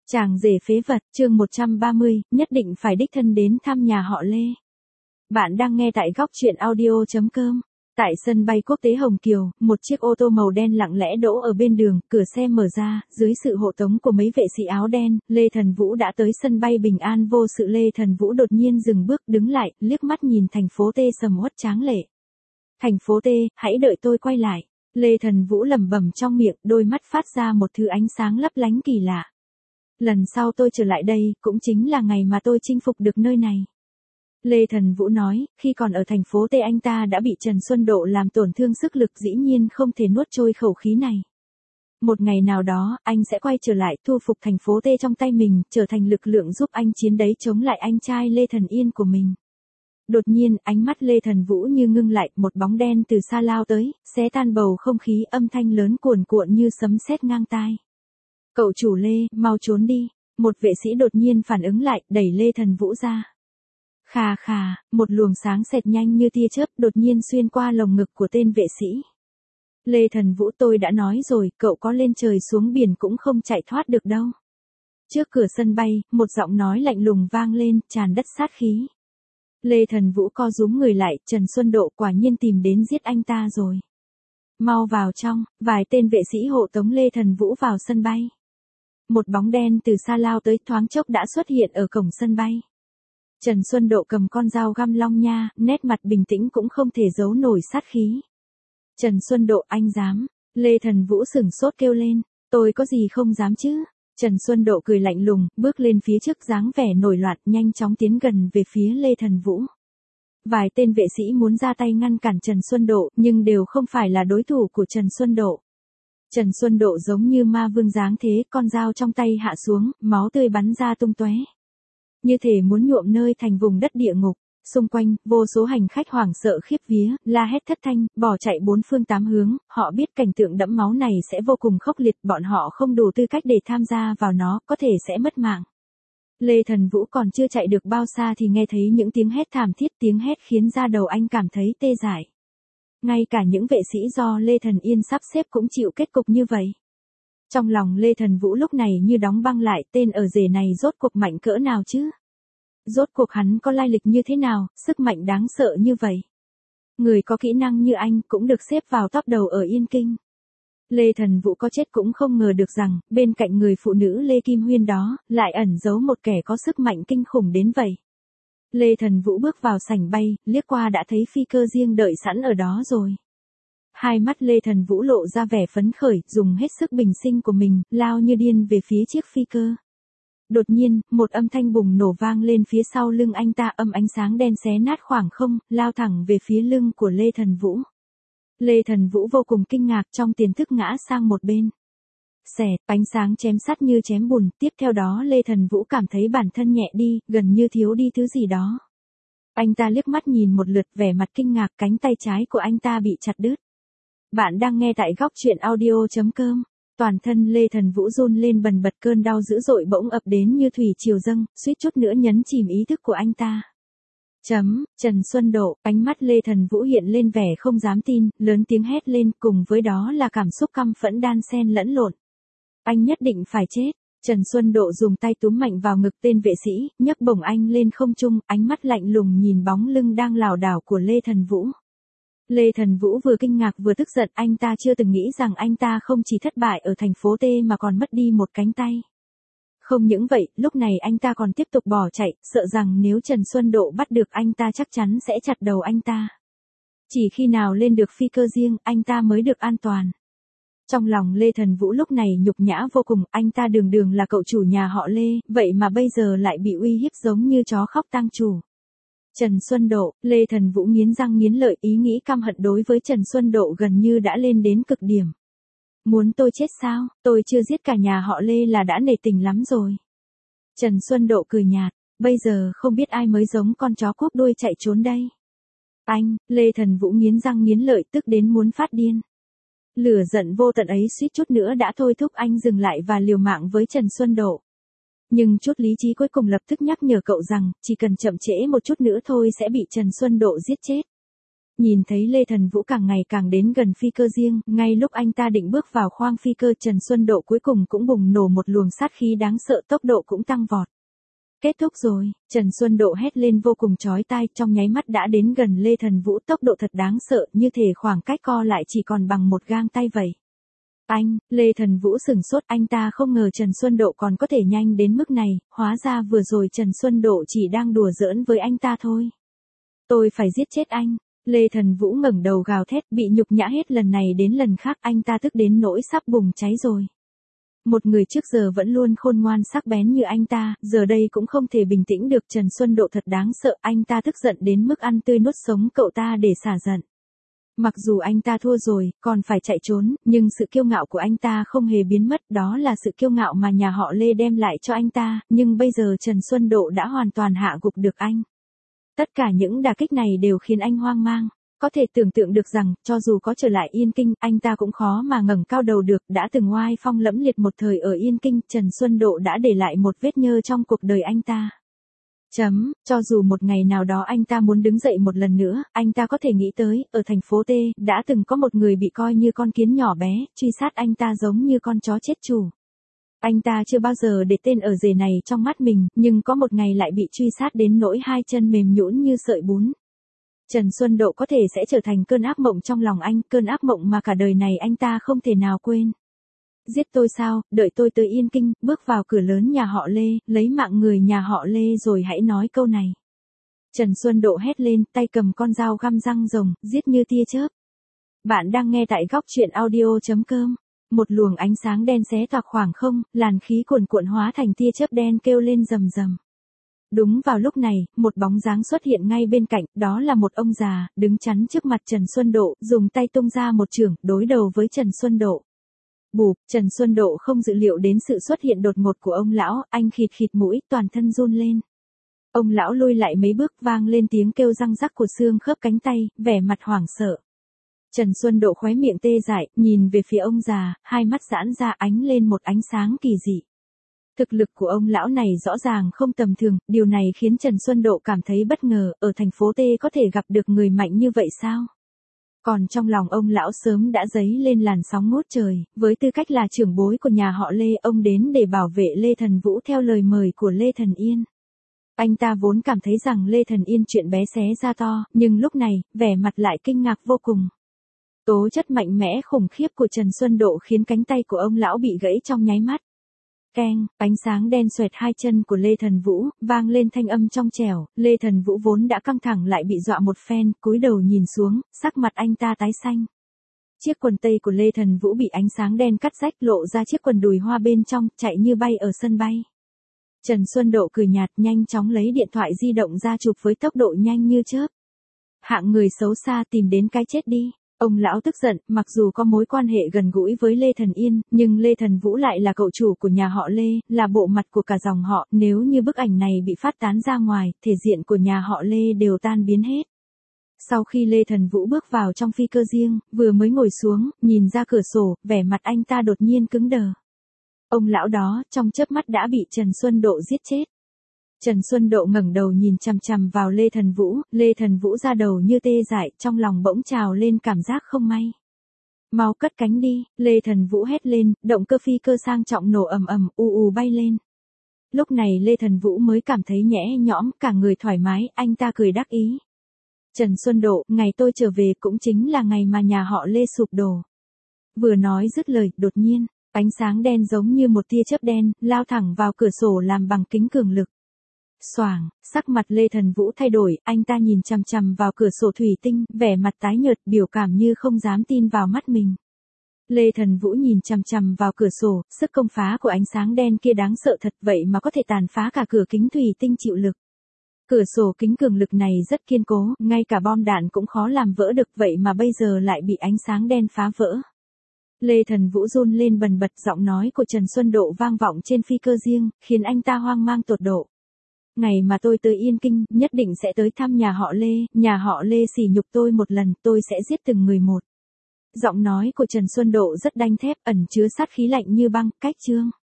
Chàng rể phế vật, chương 130, nhất định phải đích thân đến thăm nhà họ Lê. Bạn đang nghe tại góc truyện audio.com. Tại sân bay quốc tế Hồng Kiều, một chiếc ô tô màu đen lặng lẽ đỗ ở bên đường, cửa xe mở ra, dưới sự hộ tống của mấy vệ sĩ áo đen, Lê Thần Vũ đã tới sân bay bình an vô sự. Lê Thần Vũ đột nhiên dừng bước đứng lại, liếc mắt nhìn thành phố T sầm uất tráng lệ. Thành phố T, hãy đợi tôi quay lại. Lê Thần Vũ lẩm bẩm trong miệng, đôi mắt phát ra một thứ ánh sáng lấp lánh kỳ lạ. Lần sau tôi trở lại đây, cũng chính là ngày mà tôi chinh phục được nơi này. Lê Thần Vũ nói, khi còn ở thành phố T anh ta đã bị Trần Xuân Độ làm tổn thương sức lực, dĩ nhiên không thể nuốt trôi khẩu khí này. Một ngày nào đó, anh sẽ quay trở lại, thu phục thành phố T trong tay mình, trở thành lực lượng giúp anh chiến đấu chống lại anh trai Lê Thần Yên của mình. Đột nhiên, ánh mắt Lê Thần Vũ như ngưng lại, một bóng đen từ xa lao tới, xé tan bầu không khí, âm thanh lớn cuồn cuộn như sấm sét ngang tai. Cậu chủ Lê, mau trốn đi. Một vệ sĩ đột nhiên phản ứng lại, đẩy Lê Thần Vũ ra. Khà khà, một luồng sáng xẹt nhanh như tia chớp đột nhiên xuyên qua lồng ngực của tên vệ sĩ. Lê Thần Vũ, tôi đã nói rồi, cậu có lên trời xuống biển cũng không chạy thoát được đâu. Trước cửa sân bay, một giọng nói lạnh lùng vang lên, tràn đất sát khí. Lê Thần Vũ co rúm người lại, Trần Xuân Độ quả nhiên tìm đến giết anh ta rồi. Mau vào trong, vài tên vệ sĩ hộ tống Lê Thần Vũ vào sân bay. Một bóng đen từ xa lao tới, thoáng chốc đã xuất hiện ở cổng sân bay. Trần Xuân Độ cầm con dao găm long nha, nét mặt bình tĩnh cũng không thể giấu nổi sát khí. Trần Xuân Độ, anh dám? Lê Thần Vũ sửng sốt kêu lên, tôi có gì không dám chứ? Trần Xuân Độ cười lạnh lùng, bước lên phía trước dáng vẻ nổi loạn, nhanh chóng tiến gần về phía Lê Thần Vũ. Vài tên vệ sĩ muốn ra tay ngăn cản Trần Xuân Độ, nhưng đều không phải là đối thủ của Trần Xuân Độ. Trần Xuân Độ giống như ma vương dáng thế, con dao trong tay hạ xuống, máu tươi bắn ra tung tóe. Như thể muốn nhuộm nơi thành vùng đất địa ngục. Xung quanh, vô số hành khách hoảng sợ khiếp vía, la hét thất thanh, bỏ chạy bốn phương tám hướng, họ biết cảnh tượng đẫm máu này sẽ vô cùng khốc liệt, bọn họ không đủ tư cách để tham gia vào nó, có thể sẽ mất mạng. Lê Thần Vũ còn chưa chạy được bao xa thì nghe thấy những tiếng hét thảm thiết, tiếng hét khiến da đầu anh cảm thấy tê dại. Ngay cả những vệ sĩ do Lê Thần Yên sắp xếp cũng chịu kết cục như vậy. Trong lòng Lê Thần Vũ lúc này như đóng băng lại, tên ở rể này rốt cuộc mạnh cỡ nào chứ? Rốt cuộc hắn có lai lịch như thế nào, sức mạnh đáng sợ như vậy? Người có kỹ năng như anh cũng được xếp vào top đầu ở Yên Kinh. Lê Thần Vũ có chết cũng không ngờ được rằng, bên cạnh người phụ nữ Lê Kim Huyên đó, lại ẩn giấu một kẻ có sức mạnh kinh khủng đến vậy. Lê Thần Vũ bước vào sảnh bay, liếc qua đã thấy phi cơ riêng đợi sẵn ở đó rồi. Hai mắt Lê Thần Vũ lộ ra vẻ phấn khởi, dùng hết sức bình sinh của mình, lao như điên về phía chiếc phi cơ. Đột nhiên, một âm thanh bùng nổ vang lên phía sau lưng anh ta, ánh sáng đen xé nát khoảng không, lao thẳng về phía lưng của Lê Thần Vũ. Lê Thần Vũ vô cùng kinh ngạc, trong tiềm thức ngã sang một bên. Xẹt, ánh sáng chém sắt như chém bùn, tiếp theo đó Lê Thần Vũ cảm thấy bản thân nhẹ đi, gần như thiếu đi thứ gì đó. Anh ta liếc mắt nhìn một lượt, vẻ mặt kinh ngạc, cánh tay trái của anh ta bị chặt đứt. Bạn đang nghe tại góc truyện audio.com. Toàn thân Lê Thần Vũ run lên bần bật, cơn đau dữ dội bỗng ập đến như thủy triều dâng, suýt chút nữa nhấn chìm ý thức của anh ta. Trần Xuân Độ, ánh mắt Lê Thần Vũ hiện lên vẻ không dám tin, lớn tiếng hét lên, cùng với đó là cảm xúc căm phẫn đan xen lẫn lộn. Anh nhất định phải chết. Trần Xuân Độ dùng tay túm mạnh vào ngực tên vệ sĩ, nhấc bổng anh lên không trung, ánh mắt lạnh lùng nhìn bóng lưng đang lảo đảo của Lê Thần Vũ. Lê Thần Vũ vừa kinh ngạc vừa tức giận, anh ta chưa từng nghĩ rằng anh ta không chỉ thất bại ở thành phố T mà còn mất đi một cánh tay. Không những vậy, lúc này anh ta còn tiếp tục bỏ chạy, sợ rằng nếu Trần Xuân Độ bắt được anh ta chắc chắn sẽ chặt đầu anh ta. Chỉ khi nào lên được phi cơ riêng, anh ta mới được an toàn. Trong lòng Lê Thần Vũ lúc này nhục nhã vô cùng, anh ta đường đường là cậu chủ nhà họ Lê, vậy mà bây giờ lại bị uy hiếp giống như chó khóc tang chủ. Trần Xuân Độ, Lê Thần Vũ nghiến răng nghiến lợi, ý nghĩ căm hận đối với Trần Xuân Độ gần như đã lên đến cực điểm. Muốn tôi chết sao, tôi chưa giết cả nhà họ Lê là đã nể tình lắm rồi. Trần Xuân Độ cười nhạt, bây giờ không biết ai mới giống con chó cúp đuôi chạy trốn đây. Anh, Lê Thần Vũ nghiến răng nghiến lợi, tức đến muốn phát điên. Lửa giận vô tận ấy suýt chút nữa đã thôi thúc anh dừng lại và liều mạng với Trần Xuân Độ. Nhưng chút lý trí cuối cùng lập tức nhắc nhở cậu rằng, chỉ cần chậm trễ một chút nữa thôi sẽ bị Trần Xuân Độ giết chết. nhìn thấy Lê Thần Vũ càng ngày càng đến gần phi cơ riêng, ngay lúc anh ta định bước vào khoang phi cơ Trần Xuân Độ cuối cùng cũng bùng nổ một luồng sát khí đáng sợ, tốc độ cũng tăng vọt. Kết thúc rồi, Trần Xuân Độ hét lên vô cùng chói tai, trong nháy mắt đã đến gần Lê Thần Vũ, tốc độ thật đáng sợ, như thể khoảng cách co lại chỉ còn bằng một gang tay vậy. Lê Thần Vũ sửng sốt, anh ta không ngờ Trần Xuân Độ còn có thể nhanh đến mức này, hóa ra vừa rồi Trần Xuân Độ chỉ đang đùa giỡn với anh ta thôi. Tôi phải giết chết anh. Lê Thần Vũ ngẩng đầu gào thét, bị nhục nhã hết lần này đến lần khác, anh ta tức đến nỗi sắp bùng cháy rồi. Một người trước giờ vẫn luôn khôn ngoan sắc bén như anh ta, giờ đây cũng không thể bình tĩnh được. Trần Xuân Độ thật đáng sợ, anh ta tức giận đến mức ăn tươi nuốt sống cậu ta để xả giận. Mặc dù anh ta thua rồi, còn phải chạy trốn, nhưng sự kiêu ngạo của anh ta không hề biến mất, đó là sự kiêu ngạo mà nhà họ Lê đem lại cho anh ta, nhưng bây giờ Trần Xuân Độ đã hoàn toàn hạ gục được anh. Tất cả những đả kích này đều khiến anh hoang mang. Có thể tưởng tượng được rằng, cho dù có trở lại Yên Kinh, anh ta cũng khó mà ngẩng cao đầu được, đã từng oai phong lẫm liệt một thời ở Yên Kinh, Trần Xuân Độ đã để lại một vết nhơ trong cuộc đời anh ta. Cho dù một ngày nào đó anh ta muốn đứng dậy một lần nữa, anh ta có thể nghĩ tới, ở thành phố T, đã từng có một người bị coi như con kiến nhỏ bé, truy sát anh ta giống như con chó chết chủ. Anh ta chưa bao giờ để tên ở rể này trong mắt mình, nhưng có một ngày lại bị truy sát đến nỗi hai chân mềm nhũn như sợi bún. Trần Xuân Độ có thể sẽ trở thành cơn ác mộng trong lòng anh, cơn ác mộng mà cả đời này anh ta không thể nào quên. Giết tôi sao, đợi tôi tới Yên Kinh, bước vào cửa lớn nhà họ Lê, lấy mạng người nhà họ Lê rồi hãy nói câu này. Trần Xuân Độ hét lên, tay cầm con dao găm răng rồng, giết như tia chớp. Bạn đang nghe tại góc truyện audio.com. Một luồng ánh sáng đen xé toạc khoảng không, làn khí cuồn cuộn hóa thành tia chớp đen kêu lên rầm rầm. Đúng vào lúc này, một bóng dáng xuất hiện ngay bên cạnh, đó là một ông già, đứng chắn trước mặt Trần Xuân Độ, dùng tay tung ra một chưởng, đối đầu với Trần Xuân Độ. Bụp, Trần Xuân Độ không dự liệu đến sự xuất hiện đột ngột của ông lão, anh khịt khịt mũi, toàn thân run lên. Ông lão lùi lại mấy bước, vang lên tiếng kêu răng rắc của xương khớp cánh tay, vẻ mặt hoảng sợ. Trần Xuân Độ khóe miệng tê dại, nhìn về phía ông già, hai mắt giãn ra ánh lên một ánh sáng kỳ dị. Thực lực của ông lão này rõ ràng không tầm thường, điều này khiến Trần Xuân Độ cảm thấy bất ngờ, ở thành phố T có thể gặp được người mạnh như vậy sao? Còn trong lòng ông lão sớm đã dấy lên làn sóng ngút trời, với tư cách là trưởng bối của nhà họ Lê, ông đến để bảo vệ Lê Thần Vũ theo lời mời của Lê Thần Yên. Anh ta vốn cảm thấy rằng Lê Thần Yên chuyện bé xé ra to, nhưng lúc này, vẻ mặt lại kinh ngạc vô cùng. Tố chất mạnh mẽ khủng khiếp của Trần Xuân Độ khiến cánh tay của ông lão bị gãy trong nháy mắt. Keng, ánh sáng đen xoẹt hai chân của Lê Thần Vũ, vang lên thanh âm trong trẻo, Lê Thần Vũ vốn đã căng thẳng lại bị dọa một phen, cúi đầu nhìn xuống, sắc mặt anh ta tái xanh. Chiếc quần tây của Lê Thần Vũ bị ánh sáng đen cắt rách, lộ ra chiếc quần đùi hoa bên trong, chạy như bay ở sân bay. Trần Xuân Độ cười nhạt, nhanh chóng lấy điện thoại di động ra chụp với tốc độ nhanh như chớp. Hạng người xấu xa tìm đến cái chết đi. Ông lão tức giận, mặc dù có mối quan hệ gần gũi với Lê Thần Yên, nhưng Lê Thần Vũ lại là cậu chủ của nhà họ Lê, là bộ mặt của cả dòng họ, nếu như bức ảnh này bị phát tán ra ngoài, thể diện của nhà họ Lê đều tan biến hết. Sau khi Lê Thần Vũ bước vào trong phi cơ riêng, vừa mới ngồi xuống, nhìn ra cửa sổ, vẻ mặt anh ta đột nhiên cứng đờ. Ông lão đó, trong chớp mắt đã bị Trần Xuân Độ giết chết. Trần Xuân Độ ngẩng đầu nhìn chằm chằm vào Lê Thần Vũ ra đầu như tê dại, trong lòng bỗng trào lên cảm giác không may. Mau cất cánh đi, Lê Thần Vũ hét lên, động cơ phi cơ sang trọng nổ ầm ầm, bay lên. Lúc này Lê Thần Vũ mới cảm thấy nhẽ nhõm, cả người thoải mái, anh ta cười đắc ý. Trần Xuân Độ, ngày tôi trở về cũng chính là ngày mà nhà họ Lê sụp đổ. Vừa nói dứt lời, đột nhiên, ánh sáng đen giống như một tia chớp đen, lao thẳng vào cửa sổ làm bằng kính cường lực. Xoảng, sắc mặt Lê Thần Vũ thay đổi, anh ta nhìn chằm chằm vào cửa sổ thủy tinh, vẻ mặt tái nhợt, biểu cảm như không dám tin vào mắt mình. Lê Thần Vũ nhìn chằm chằm vào cửa sổ, sức công phá của ánh sáng đen kia đáng sợ thật, vậy mà có thể tàn phá cả cửa kính thủy tinh chịu lực. Cửa sổ kính cường lực này rất kiên cố, ngay cả bom đạn cũng khó làm vỡ được, vậy mà bây giờ lại bị ánh sáng đen phá vỡ. Lê Thần Vũ run lên bần bật, giọng nói của Trần Xuân Độ vang vọng trên phi cơ riêng, khiến anh ta hoang mang tột độ. Ngày mà tôi tới Yên Kinh, nhất định sẽ tới thăm nhà họ Lê sỉ nhục tôi một lần, tôi sẽ giết từng người một. Giọng nói của Trần Xuân Độ rất đanh thép, ẩn chứa sát khí lạnh như băng, cách chương.